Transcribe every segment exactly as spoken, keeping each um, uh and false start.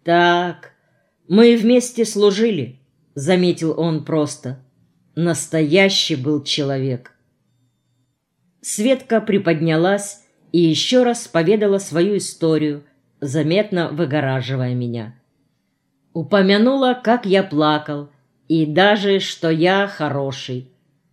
Так, мы вместе служили, заметил он просто. Настоящий был человек. Светка приподнялась и еще раз поведала свою историю, заметно выгораживая меня. Упомянула, как я плакал, и даже, что я хороший.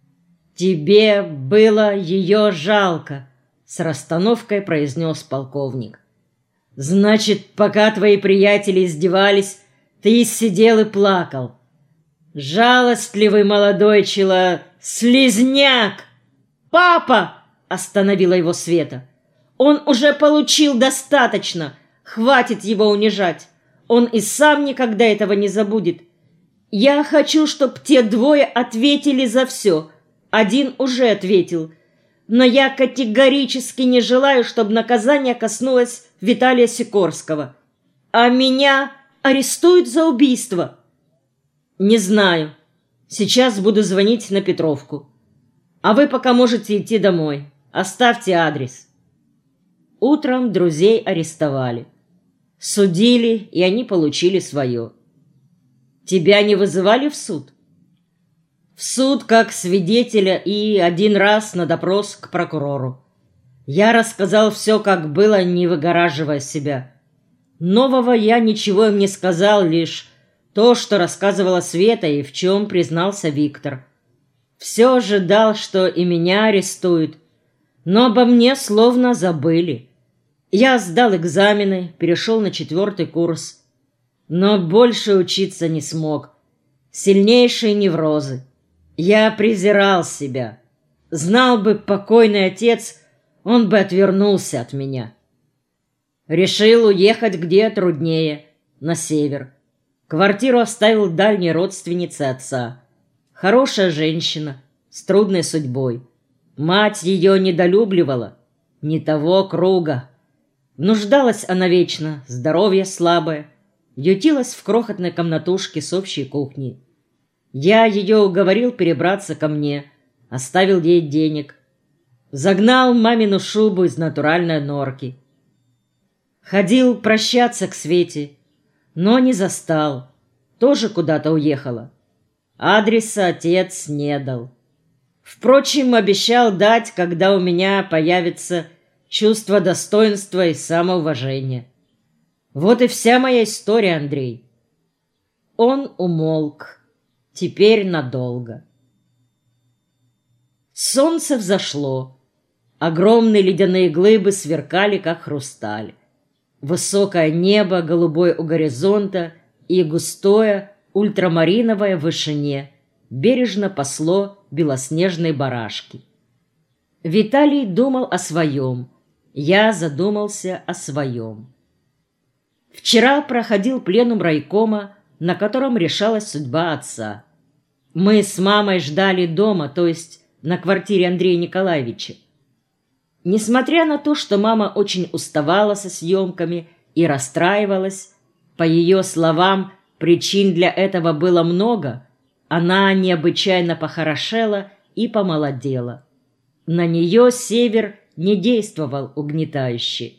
«Тебе было ее жалко», — с расстановкой произнес полковник. «Значит, пока твои приятели издевались, ты сидел и плакал. Жалостливый молодой чело... слизняк!» «Папа!» — остановила его Света. «Он уже получил достаточно. Хватит его унижать. Он и сам никогда этого не забудет. Я хочу, чтобы те двое ответили за все. Один уже ответил. Но я категорически не желаю, чтобы наказание коснулось Виталия Сикорского. А меня арестуют за убийство». «Не знаю. Сейчас буду звонить на Петровку. А вы пока можете идти домой. Оставьте адрес». Утром друзей арестовали. Судили, и они получили свое. «Тебя не вызывали в суд?» «В суд как свидетеля и один раз на допрос к прокурору. Я рассказал все, как было, не выгораживая себя. Нового я ничего им не сказал, лишь то, что рассказывала Света и в чем признался Виктор. Все ожидал, что и меня арестуют, но обо мне словно забыли. Я сдал экзамены, перешел на четвертый курс, но больше учиться не смог. Сильнейшие неврозы. Я презирал себя. Знал бы покойный отец, он бы отвернулся от меня. Решил уехать где труднее, на север. Квартиру оставил дальней родственнице отца. Хорошая женщина, с трудной судьбой. Мать ее недолюбливала, не того круга. Нуждалась она вечно, здоровье слабое, ютилась в крохотной комнатушке с общей кухней. Я ее уговорил перебраться ко мне, оставил ей денег. Загнал мамину шубу из натуральной норки. Ходил прощаться к Свете, но не застал, тоже куда-то уехала. Адреса отец не дал. Впрочем, обещал дать, когда у меня появится чувство достоинства и самоуважения. Вот и вся моя история, Андрей. Он умолк. Теперь надолго. Солнце взошло. Огромные ледяные глыбы сверкали, как хрусталь. Высокое небо, голубое у горизонта и густое, ультрамариновое в вышине бережно пасло белоснежные барашки. Виталий думал о своем. Я задумался о своем. Вчера проходил пленум райкома, на котором решалась судьба отца. Мы с мамой ждали дома, то есть на квартире Андрея Николаевича. Несмотря на то, что мама очень уставала со съемками и расстраивалась, по ее словам, причин для этого было много, она необычайно похорошела и помолодела. На нее север не действовал угнетающе.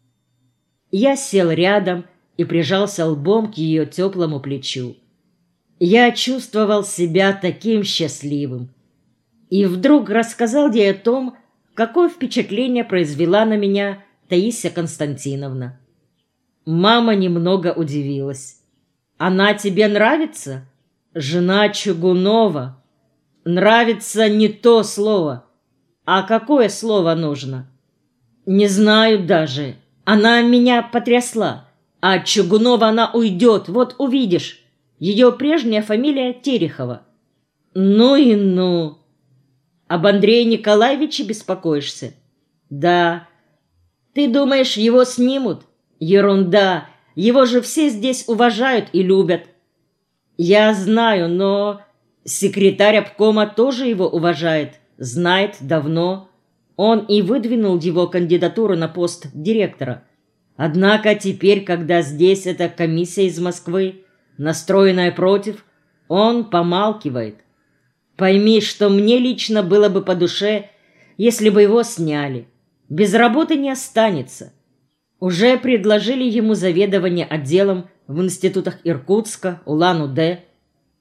Я сел рядом и прижался лбом к ее теплому плечу. Я чувствовал себя таким счастливым. И вдруг рассказал ей о том, какое впечатление произвела на меня Таисия Константиновна. Мама немного удивилась. «Она тебе нравится? Жена Чугунова. Нравится не то слово. А какое слово нужно?» «Не знаю даже. Она меня потрясла. А от Чугунова она уйдет, вот увидишь. Ее прежняя фамилия Терехова». «Ну и ну!» «Об Андрее Николаевиче беспокоишься?» «Да». «Ты думаешь, его снимут?» «Ерунда! Его же все здесь уважают и любят». «Я знаю, но секретарь обкома тоже его уважает, знает давно. Он и выдвинул его кандидатуру на пост директора. Однако теперь, когда здесь эта комиссия из Москвы, настроенная против, он помалкивает. Пойми, что мне лично было бы по душе, если бы его сняли. Без работы не останется. Уже предложили ему заведование отделом в институтах Иркутска, Улан-Удэ,